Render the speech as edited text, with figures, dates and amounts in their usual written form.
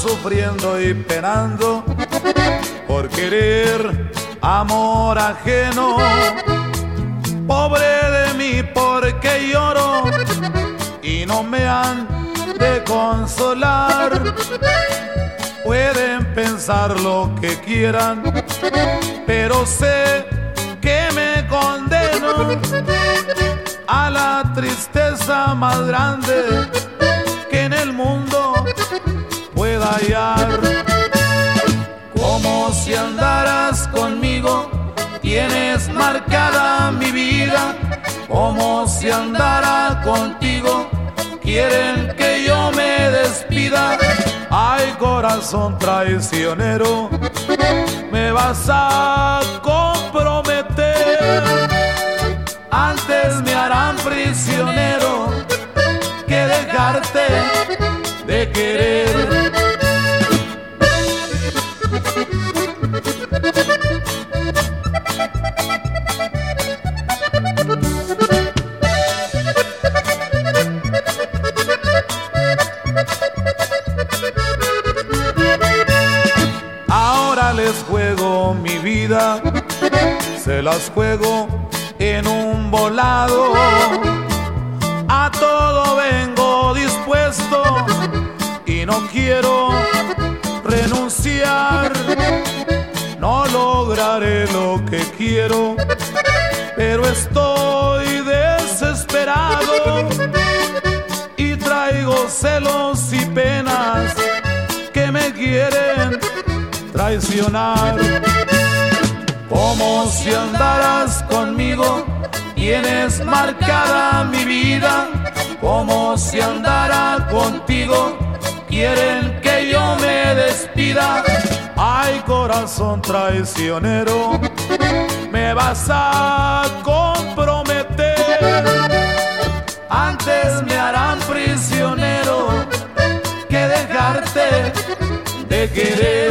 sufriendo y penando por querer amor ajeno. Pobre de mí porque lloro y no me han de consolar. Pueden pensar lo que quieran, pero sé que me condeno a la tristeza más grande que en el mundo pueda hallar. Como si andaras conmigo, tienes marcada mi vida. Como si andara contigo, quieren que yo me despida. Ay, corazón traicionero, me vas a comprometer. Antes me harán prisionero que dejarte de querer. Ahora les juego mi vida, se las juego en un volado. A todo vengo dispuesto y no quiero renunciar. No lograré lo que quiero, pero estoy desesperado y traigo celos y penas que me quieren traicionar. Como si andaras conmigo, tienes marcada mi vida. Como si andara contigo, quieren que yo me despida. Ay, corazón traicionero, me vas a comprometer. Antes me harán prisionero que dejarte de querer.